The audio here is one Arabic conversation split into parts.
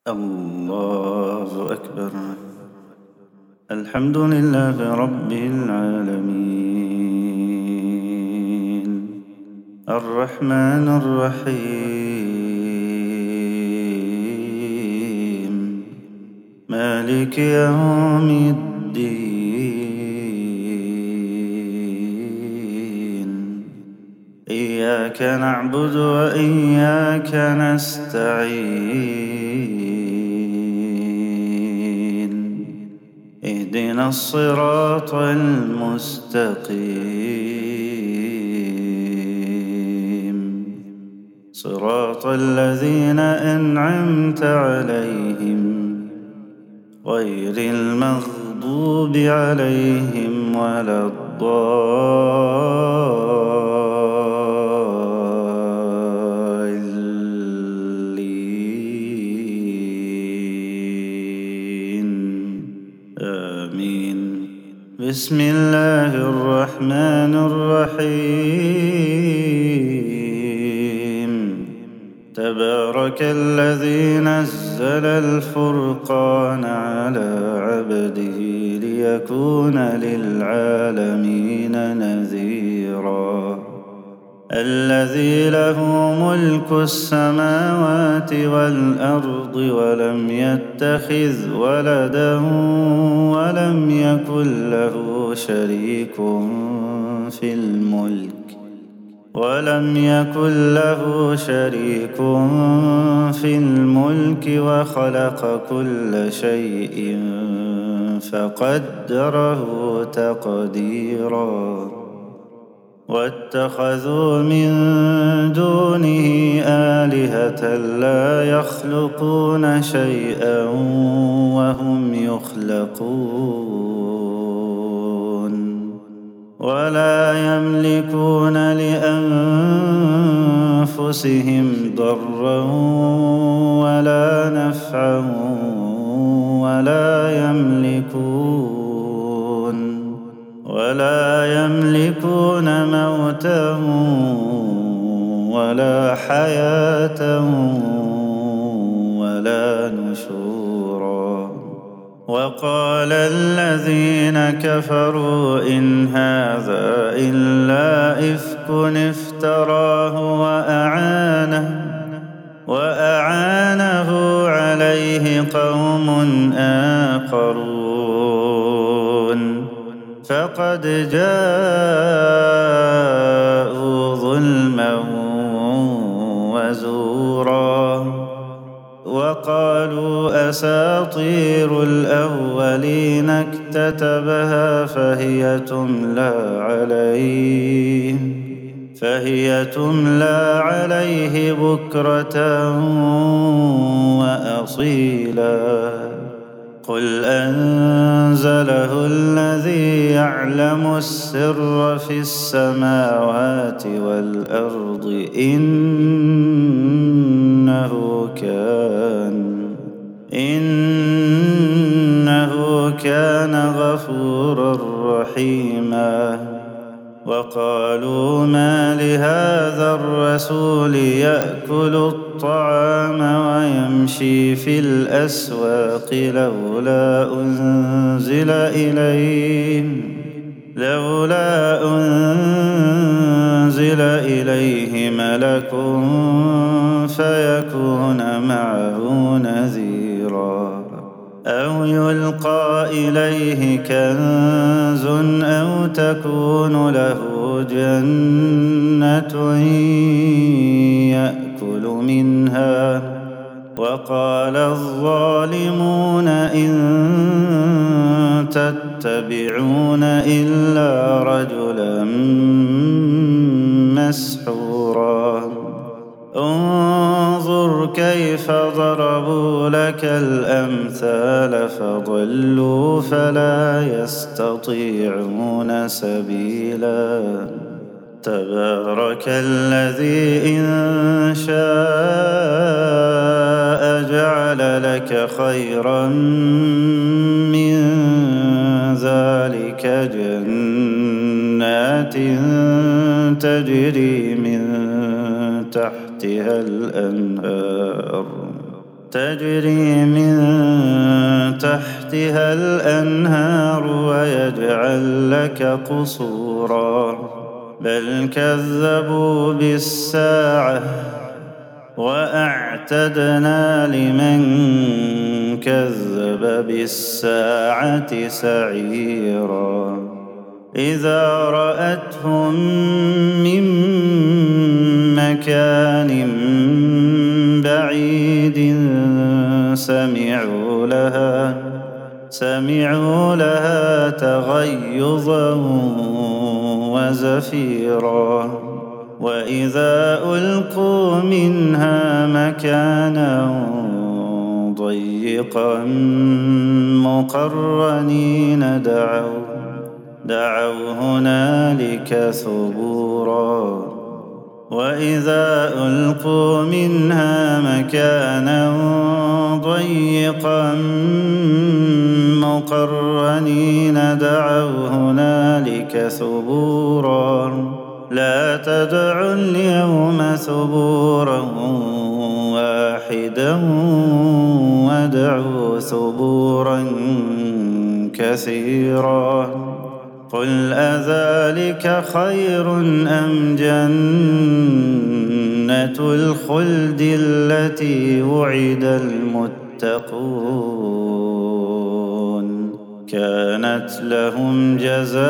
الله أكبر. الحمد لله رب العالمين الرحمن الرحيم مالك يوم الدين إياك نعبد وإياك نستعين اهدنا الصراط المستقيم صراط الذين أنعمت عليهم غير المغضوب عليهم ولا الضالين آمين. بسم الله الرحمن الرحيم تبارك الذي نزل الفرقان على عبده ليكون للعالمين نذيرا الذي له ملك السماوات والأرض ولم يتخذ ولدا ولم يكن له شريك في الملك وخلق كل شيء فقدره تقديرا واتخذوا من دونه آلهة لا يخلقون شيئا وهم يخلقون ولا يملكون لأنفسهم ضرا ولا نفعا ولا يملكون موتا ولا حياة ولا نشورا وقال الذين كفروا إن هذا إلا إفك افتراه وأعانه عليه قوم آخرون فقد جاءوا ظلما وزورا وقالوا أساطير الأولين اكتتبها فهي تملى عليه بكرة وأصيلا قل أنزله الذي يعلم السر في السماوات والأرض إنه كان غفورا رحيما وقالوا ما لهذا الرسول يأكل الطعام ويمشي في الأسواق لولا أنزل إليه ملك فيكون معه نذيرا أو يلقى إليه كنز أو تكون له جنة يأكل منها وقال الظالمون إن تتبعون إلا رجلا مسحورا انظر كيف ضربوا لك الأمثال فضلوا فلا يستطيعون سبيلا تبارك الذي إن شاء جعل لك خيرا من ذلك جنات تجري من تحتها الأنهار تجري من تحتها الأنهار ويجعل لك قصورا بل كذبوا بالساعة وأعتدنا لمن كذب بالساعة سعيرا إذا رأتهم من مكان بعيد سمعوا لها تغيظا وزفيرا وإذا ألقوا منها مكانا ضيقا مقرنين دعوا هنالك ثبورا وإذا ألقوا منها مكانا ضيقا مقرنين دعوا هنالك ثبورا لا تدعوا اليوم ثبورا واحدا وادعوا ثبورا كثيرا قل أذلك خير أم جنة الخلد التي وعد المتقون كانت لهم جزاء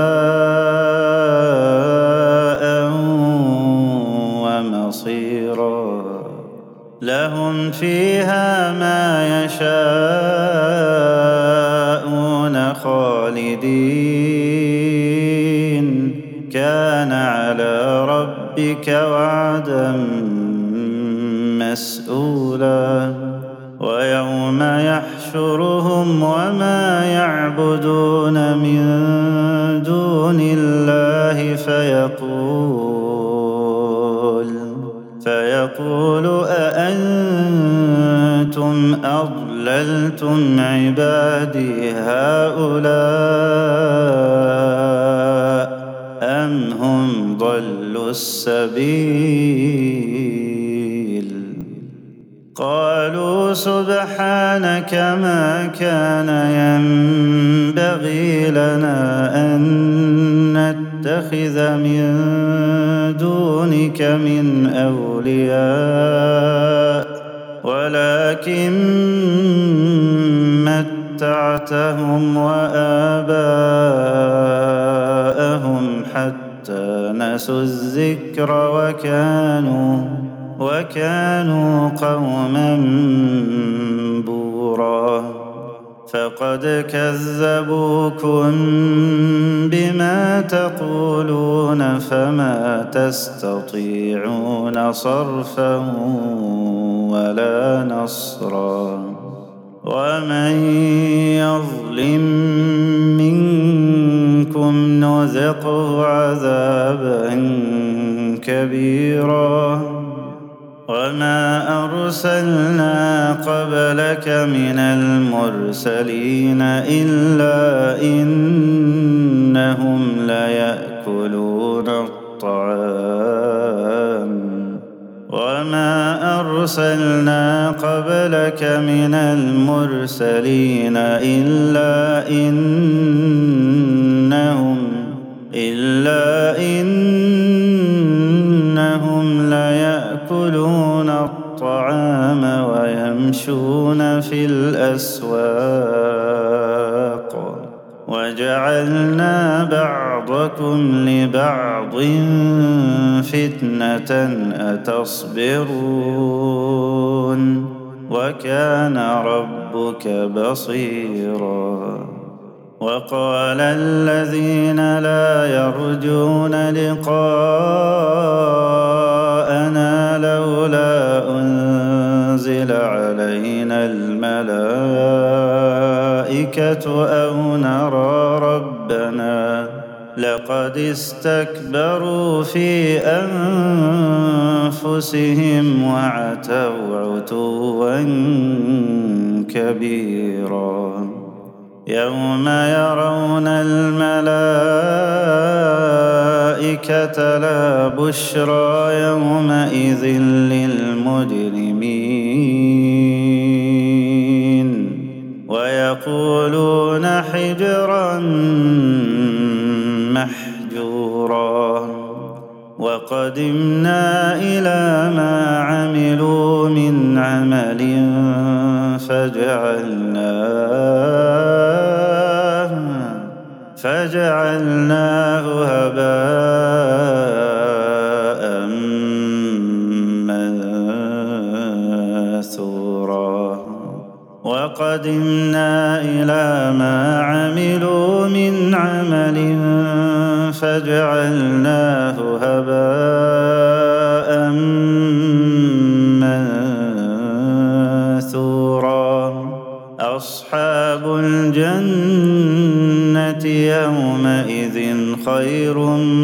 ومصيرا لهم فيها ما يشاءون خالدين كان على ربك وعدا مسئولا ويوم يحشرهم وما يعبدون من دون الله فيقول أأنتم أضللتم عبادي هؤلاء أم هم ضلوا السبيل قالوا سبحانك ما كان ينبغي لنا أن نتخذ من دونك من أولياء ولكن متعتهم وآباءهم حتى نسوا الذكر وكانوا قوما بورا فقد كذبوكم بما تقولون فما تستطيعون صرفا ولا نصرا ومن يظلم منكم نذقه عذابا كبيرا وما أرسلنا قبلك من المرسلين إلا إنهم ليأكلون الطعام وما أرسلنا قبلك من المرسلين إلا إنهم ليأكلون الطعام ويمشون في الأسواق وجعلنا بعضكم لبعض فتنة أتصبرون وكان ربك بصيرا وقال الذين لا يرجون لقاءنا لولا أنزل علينا الملائكة أو نرى ربنا لقد استكبروا في أنفسهم وعتوا عتوا كبيرا يوم يرون الملائكة لا بشرى يومئذ للمجرمين فجعلناه هباء منثورا وقدمنا إلى ما عملوا من عمل فجعلناه هباء منثورا أصحاب الجنة يومئذ خير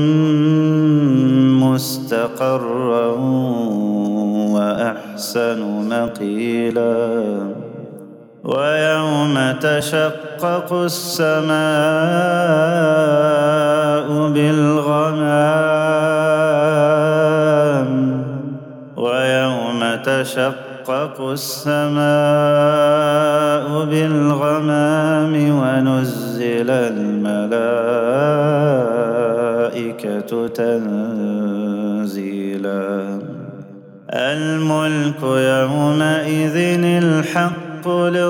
مستقرا وأحسن مقيلا ويوم تشقق السماء بالغمام ونزل الملائكة تنزيلا الملك يومئذ الحق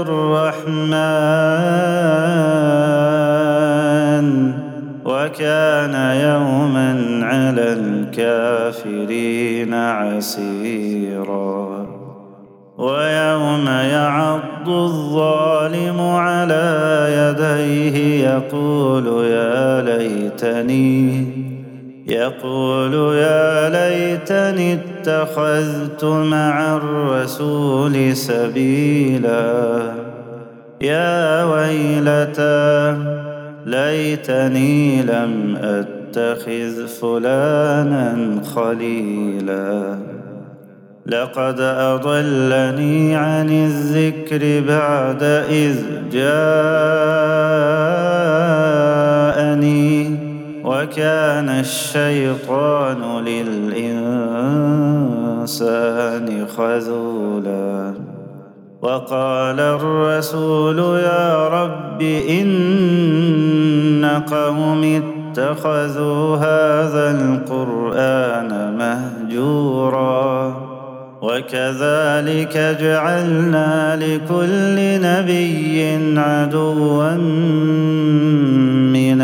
للرحمن وكان يوما على الكافرين عسيرا ويوم يعض الظالم على يديه يقول يا ليتني اتخذت مع الرسول سبيلا يا ويلتى ليتني لم أتخذ فلانا خليلا لقد أضلني عن الذكر بعد إذ جاءني وكان الشيطان للإنسان خذولا وقال الرسول يا رب إن قوم اتخذوا هذا القرآن مهجورا وكذلك جعلنا لكل نبي عدوا من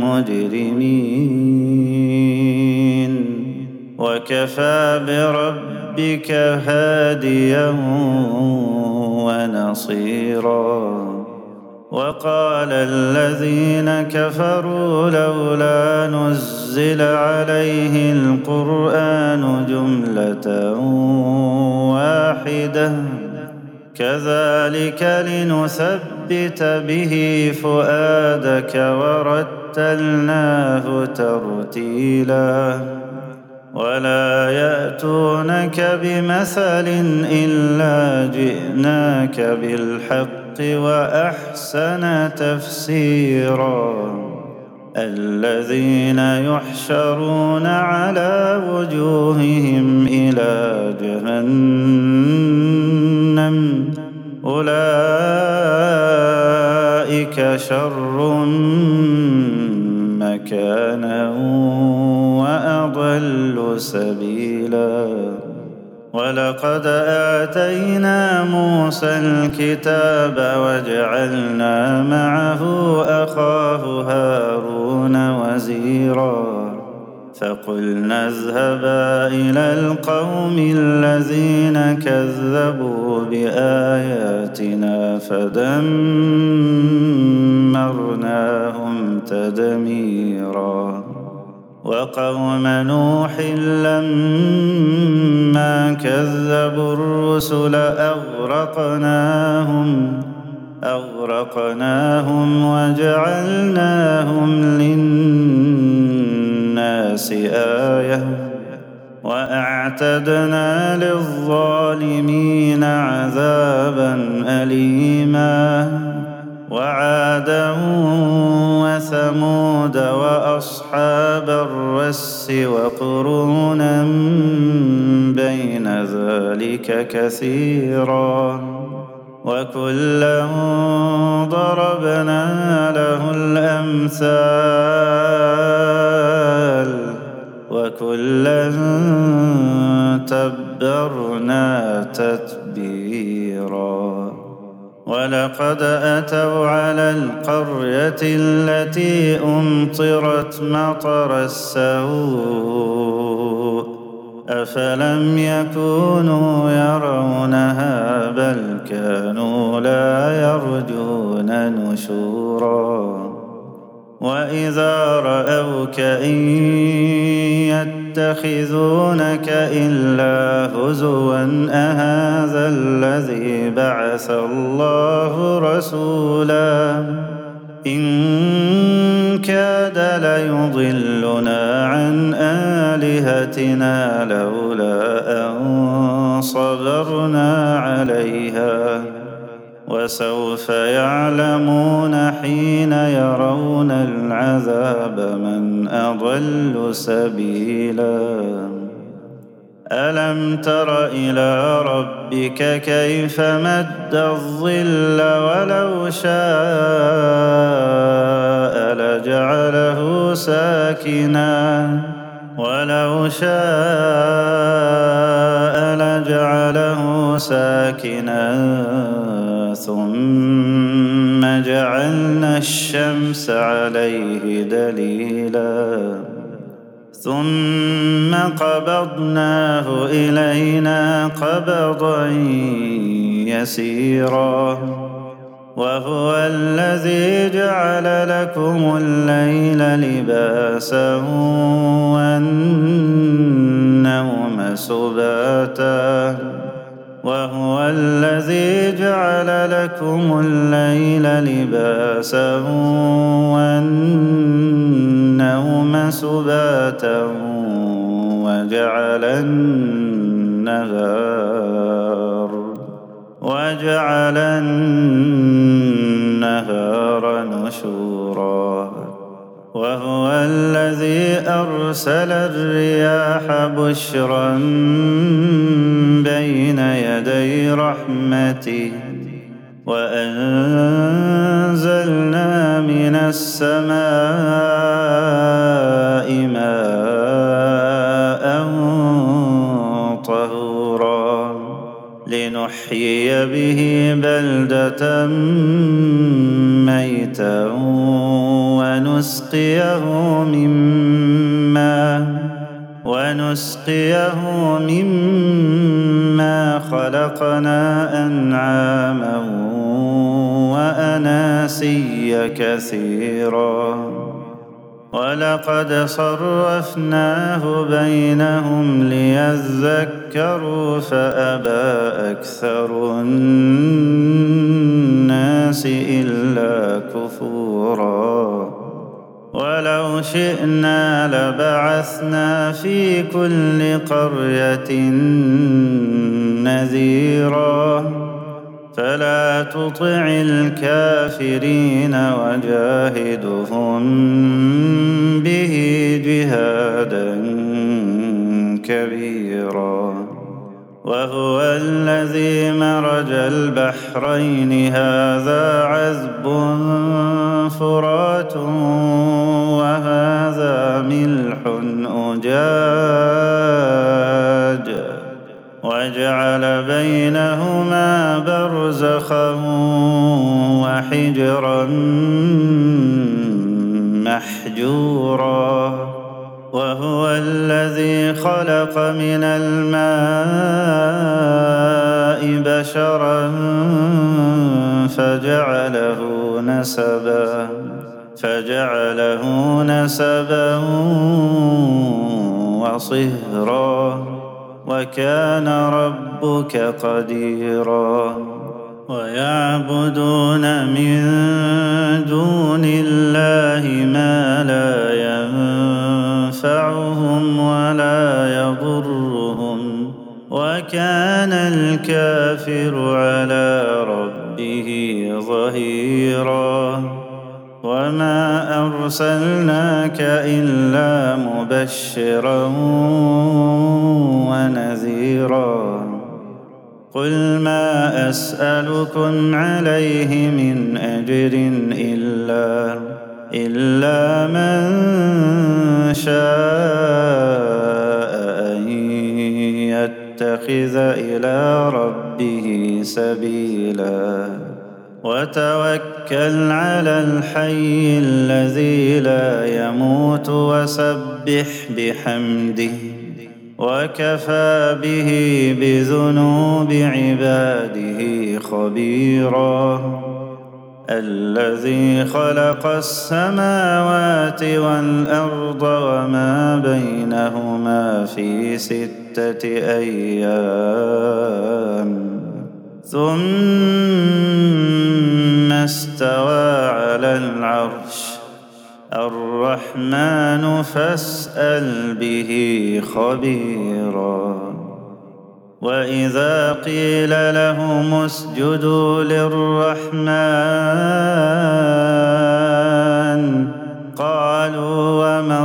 المجرمين وكفى بربك هاديا ونصيرا وقال الذين كفروا لولا نزل عليه القرآن جملة واحدة كذلك لنثبت به فؤادك ورتلناه ترتيلا ولا يأتونك بمثل إلا جئناك بالحق وأحسن تفسيرا الذين يحشرون على وجوههم إلى جهنم أولئك شر مكانا وأضل سبيلا ولقد آتينا موسى الكتاب وجعلنا معه أخاه هارون وزيرا فقلنا اذهبا إلى القوم الذين كذبوا بآياتنا فدمرناهم تدميرا وقوم نوح لما كذبوا الرسل أغرقناهم وجعلناهم للناس آية وأعتدنا للظالمين عذابا أليما وعادا وثمود وأصحاب الرس وقرونا بين ذلك كثيرا وكلا ضربنا له الأمثال وكلا تبرنا تتبيرا. ولقد أتوا على القرية التي أمطرت مطر السوء أفلم يكونوا يرونها بل كانوا لا يرجون نشورا وإذا رأوك إن يتخذونك إلا هزوا أهذا الذي بعث الله رسولا إن كاد ليضلنا عن آلهتنا لولا أن صبرنا عليها وسوف يعلمون حين يرون العذاب من أضل سبيلا ألم تر إلى ربك كيف مد الظل ولو شاء لجعله ساكنا ثم جعلنا الشمس عليه دليلا ثم قبضناه إلينا قبضا يسيرا وهو الذي جعل لكم الليل لباسا والنوم سباتا وهو الذي جعل لكم الليل لباسا والنوم سباتا وجعل النهار نشورا وهو الذي أرسل الرياح بشرا بين يدي رحمته وأنزلنا من السماء ماء طهورا لنحيي به بلدة ميتا ونسقيه مما خلقنا أنعاما وأناسيا كثيرا ولقد صرفناه بينهم ليذكروا فأبى أكثر الناس إلا كفورا ولو شئنا لبعثنا في كل قرية نذيرا فلا تطع الكافرين وجاهدهم به جهادا كبيرا وهو الذي مرج البحرين هذا عذب فرات وهذا ملح أجاج وجعل بينهما برزخا وحجرا محجورا وهو الذي خلق من الماء بشرا فجعله نسبا وصهرا وكان ربك قديرا ويعبدون من دون الله ما لا ينفعهم ولا يضرهم وكان الكافر على ربه ظهيرا وما أرسلناك إلا مبشرا ونذيرا قل ما أسألكم عليه من أجر إلا من شاء أن يتخذ إلى ربه سبيلا وتوكل على الحي الذي لا يموت وسبح بحمده وكفى به بذنوب عباده خبيرا. الذي خلق السماوات والأرض وما بينهما في 6 أيام ثم استوى على العرش. الرحمن فاسأل به خبيرا. وإذا قيل لهم اسجدوا للرحمن قالوا وما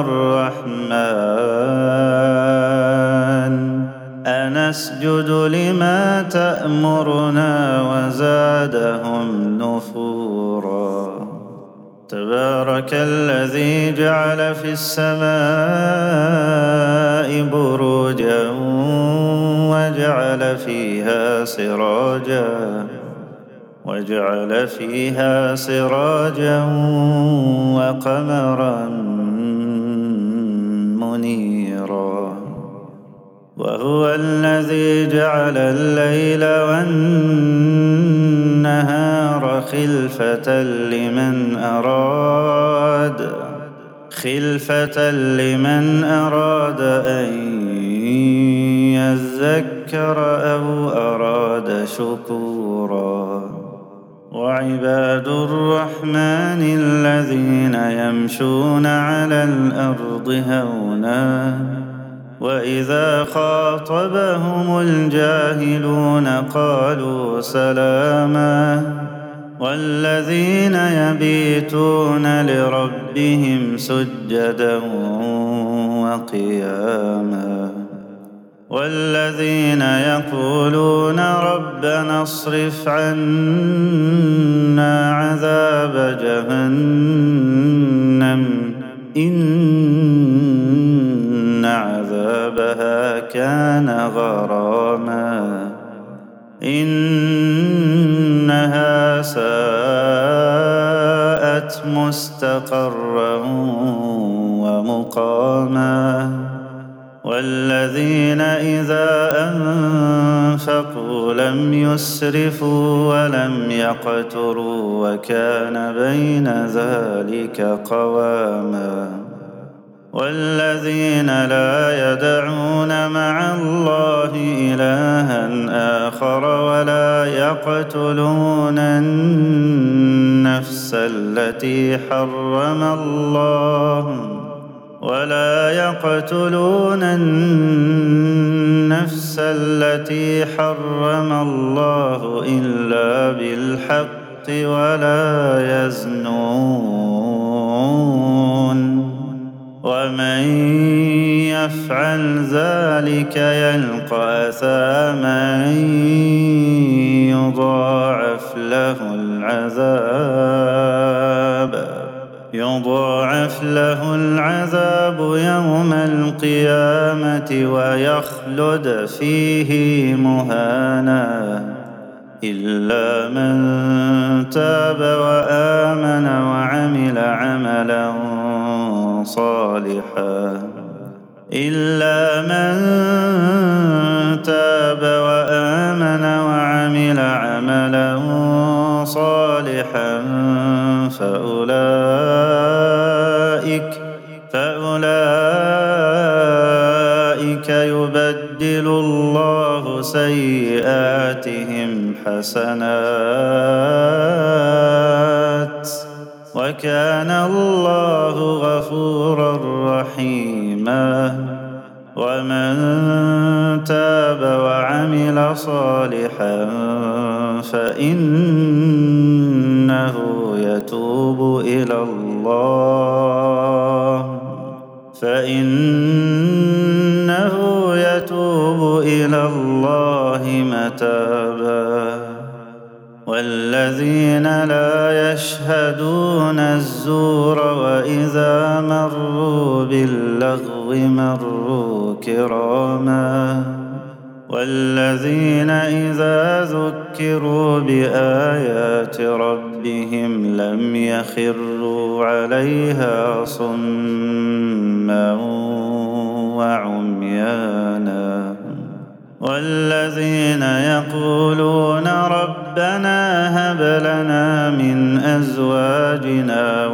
الرحمن أنسجد لما تأمرنا وزادهم نفورا. تبارك الذي جعل في السماء بروجا وجعل فيها سراجا وقمرا منيرا. وهو الذي جعل الليل والنهار خلفة لمن أراد أن يذكر أو أراد شكورا. وعباد الرحمن الذين يمشون على الأرض هونا وإذا خاطبهم الجاهلون قالوا سلاما. والذين يبيتون لربهم سجدا وقياما. والذين يقولون ربنا اصرف عنا عذاب جهنم إن عذابها كان غراما إنها ساءت مستقرا ومقاما. والذين إذا أنفقوا لم يسرفوا ولم يقتروا وكان بين ذلك قواما. والذين لا يدعون مع الله إلها آخر ولا يقتلون النفس التي حرم الله إلا بالحق ولا يزنون. ومن يفعل ذلك يلقى أثاما يضاعف له العذاب يوم القيامة ويخلد فيه مهانا إلا من تاب وآمن وعمل عملا صالحا فأولئك يبدل الله سيئاتهم حسنات وكان الله غفورا رحيما. ومن تاب وعمل صالحا فإنه يتوب إلى الله متابا. والذين لا يشهدون الزور وإذا مروا باللغو مروا كراما والذين إذا ذكروا بآيات ربهم لم يخروا عليها صما وعميانا والذين يقولون ربنا هب لنا من أزواجنا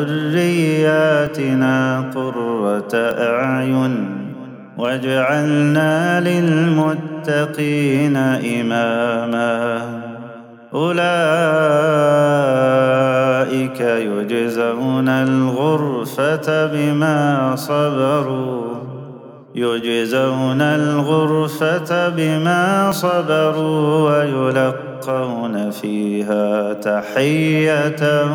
وذرياتنا قرة أعين واجعلنا للمتقين إماما أولئك يجزون الغرفة بما صبروا ويلقون فيها تحية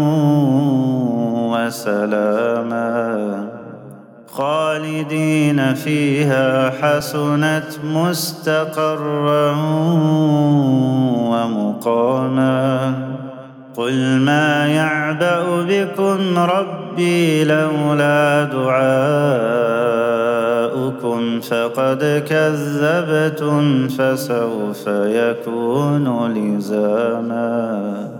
وسلاما خالدين فيها حسنت مستقرا ومقاما قل ما يعبأ بكم ربي لولا دعاؤكم فقد كذبتم فسوف يكون لزاما